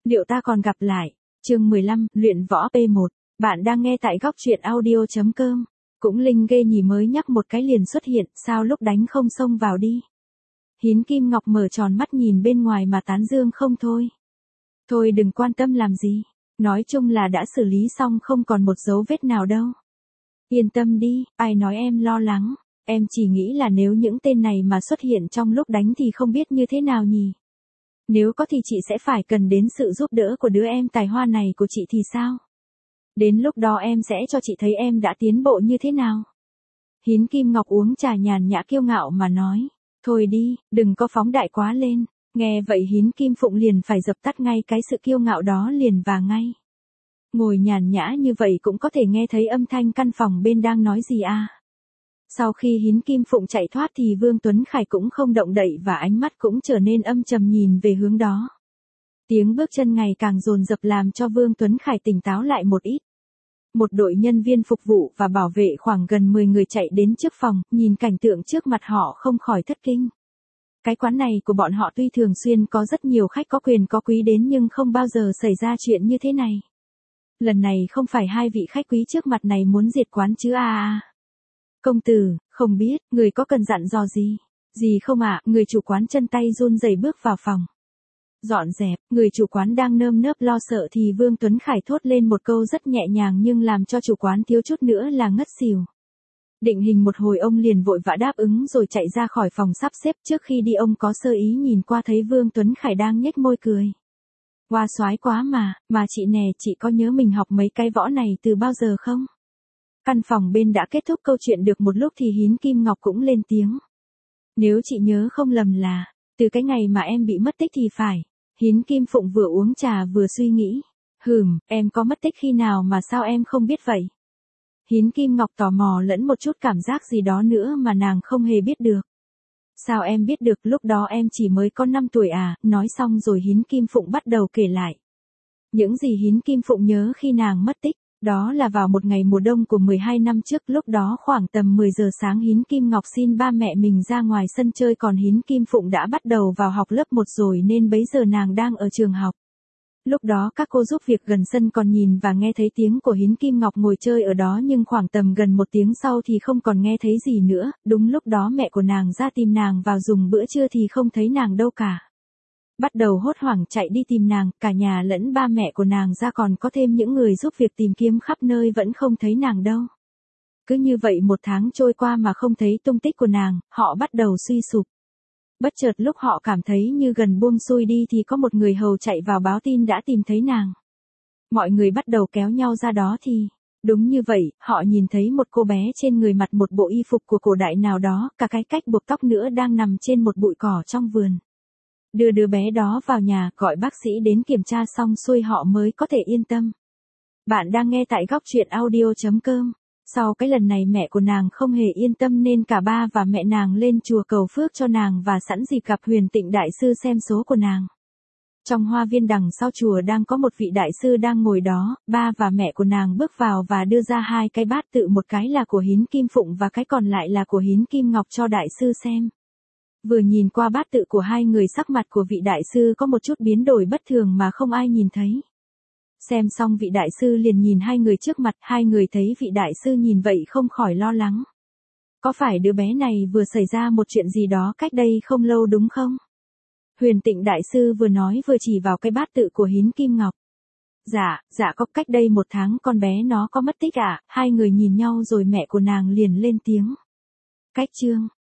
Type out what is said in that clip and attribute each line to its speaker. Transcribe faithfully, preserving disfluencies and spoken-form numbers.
Speaker 1: Liệu ta còn gặp lại? Chương mười lăm, luyện võ P một. Bạn đang nghe tại góc truyện audio chấm com. Cũng linh ghê nhỉ, mới nhắc một cái liền xuất hiện, sao lúc đánh không xông vào đi. Hiến Kim Ngọc mở tròn mắt nhìn bên ngoài mà tán dương không thôi. Thôi đừng quan tâm làm gì. Nói chung là đã xử lý xong, không còn một dấu vết nào đâu. Yên tâm đi, ai nói em lo lắng. Em chỉ nghĩ là nếu những tên này mà xuất hiện trong lúc đánh thì không biết như thế nào nhỉ. Nếu có thì chị sẽ phải cần đến sự giúp đỡ của đứa em tài hoa này của chị thì sao? Đến lúc đó em sẽ cho chị thấy em đã tiến bộ như thế nào. Hiến Kim Ngọc uống trà nhàn nhã kiêu ngạo mà nói. Thôi đi, đừng có phóng đại quá lên. Nghe vậy Hiến Kim Phụng liền phải dập tắt ngay cái sự kiêu ngạo đó liền và ngay. Ngồi nhàn nhã như vậy cũng có thể nghe thấy âm thanh căn phòng bên đang nói gì à. Sau khi Hiến Kim Phụng chạy thoát thì Vương Tuấn Khải cũng không động đậy và ánh mắt cũng trở nên âm trầm nhìn về hướng đó. Tiếng bước chân ngày càng dồn dập làm cho Vương Tuấn Khải tỉnh táo lại một ít. Một đội nhân viên phục vụ và bảo vệ khoảng gần mười người chạy đến trước phòng, nhìn cảnh tượng trước mặt họ không khỏi thất kinh. Cái quán này của bọn họ tuy thường xuyên có rất nhiều khách có quyền có quý đến nhưng không bao giờ xảy ra chuyện như thế này. Lần này không phải hai vị khách quý trước mặt này muốn diệt quán chứ à à. Công tử, không biết, người có cần dặn dò gì? Gì không ạ, người chủ quán chân tay run rẩy bước vào phòng. Dọn dẹp, người chủ quán đang nơm nớp lo sợ thì Vương Tuấn Khải thốt lên một câu rất nhẹ nhàng nhưng làm cho chủ quán thiếu chút nữa là ngất xỉu. Định hình một hồi ông liền vội vã đáp ứng rồi chạy ra khỏi phòng sắp xếp. Trước khi đi ông có sơ ý nhìn qua thấy Vương Tuấn Khải đang nhếch môi cười. Hoa soái quá mà, mà chị nè, chị có nhớ mình học mấy cái võ này từ bao giờ không? Căn phòng bên đã kết thúc câu chuyện được một lúc thì Hiến Kim Ngọc cũng lên tiếng. Nếu chị nhớ không lầm là, từ cái ngày mà em bị mất tích thì phải. Hiến Kim Phụng vừa uống trà vừa suy nghĩ. Hừm, em có mất tích khi nào mà sao em không biết vậy? Hiến Kim Ngọc tò mò lẫn một chút cảm giác gì đó nữa mà nàng không hề biết được. Sao em biết được, lúc đó em chỉ mới có năm tuổi à? Nói xong rồi Hiến Kim Phụng bắt đầu kể lại. Những gì Hiến Kim Phụng nhớ khi nàng mất tích. Đó là vào một ngày mùa đông của mười hai năm trước, lúc đó khoảng tầm mười giờ sáng Hiến Kim Ngọc xin ba mẹ mình ra ngoài sân chơi còn Hiến Kim Phụng đã bắt đầu vào học lớp một rồi nên bấy giờ nàng đang ở trường học. Lúc đó các cô giúp việc gần sân còn nhìn và nghe thấy tiếng của Hiến Kim Ngọc ngồi chơi ở đó nhưng khoảng tầm gần một tiếng sau thì không còn nghe thấy gì nữa, đúng lúc đó mẹ của nàng ra tìm nàng vào dùng bữa trưa thì không thấy nàng đâu cả. Bắt đầu hốt hoảng chạy đi tìm nàng, cả nhà lẫn ba mẹ của nàng ra còn có thêm những người giúp việc tìm kiếm khắp nơi vẫn không thấy nàng đâu. Cứ như vậy một tháng trôi qua mà không thấy tung tích của nàng, họ bắt đầu suy sụp. Bất chợt lúc họ cảm thấy như gần buông xuôi đi thì có một người hầu chạy vào báo tin đã tìm thấy nàng. Mọi người bắt đầu kéo nhau ra đó thì, đúng như vậy, họ nhìn thấy một cô bé trên người mặc một bộ y phục của cổ đại nào đó, cả cái cách buộc tóc nữa đang nằm trên một bụi cỏ trong vườn. Đưa đứa bé đó vào nhà, gọi bác sĩ đến kiểm tra xong xuôi họ mới có thể yên tâm. Bạn đang nghe tại góc truyện audio chấm com. Sau cái lần này mẹ của nàng không hề yên tâm nên cả ba và mẹ nàng lên chùa cầu phước cho nàng và sẵn dịp gặp Huyền Tịnh Đại Sư xem số của nàng. Trong hoa viên đằng sau chùa đang có một vị đại sư đang ngồi đó, ba và mẹ của nàng bước vào và đưa ra hai cái bát tự, một cái là của Hiến Kim Phụng và cái còn lại là của Hiến Kim Ngọc cho đại sư xem. Vừa nhìn qua bát tự của hai người sắc mặt của vị đại sư có một chút biến đổi bất thường mà không ai nhìn thấy. Xem xong vị đại sư liền nhìn hai người trước mặt, hai người thấy vị đại sư nhìn vậy không khỏi lo lắng. Có phải đứa bé này vừa xảy ra một chuyện gì đó cách đây không lâu đúng không? Huyền Tịnh Đại Sư vừa nói vừa chỉ vào cái bát tự của Hiến Kim Ngọc. Dạ, dạ có cách đây một tháng con bé nó có mất tích ạ, à? Hai người nhìn nhau rồi mẹ của nàng liền lên tiếng. Cách chương,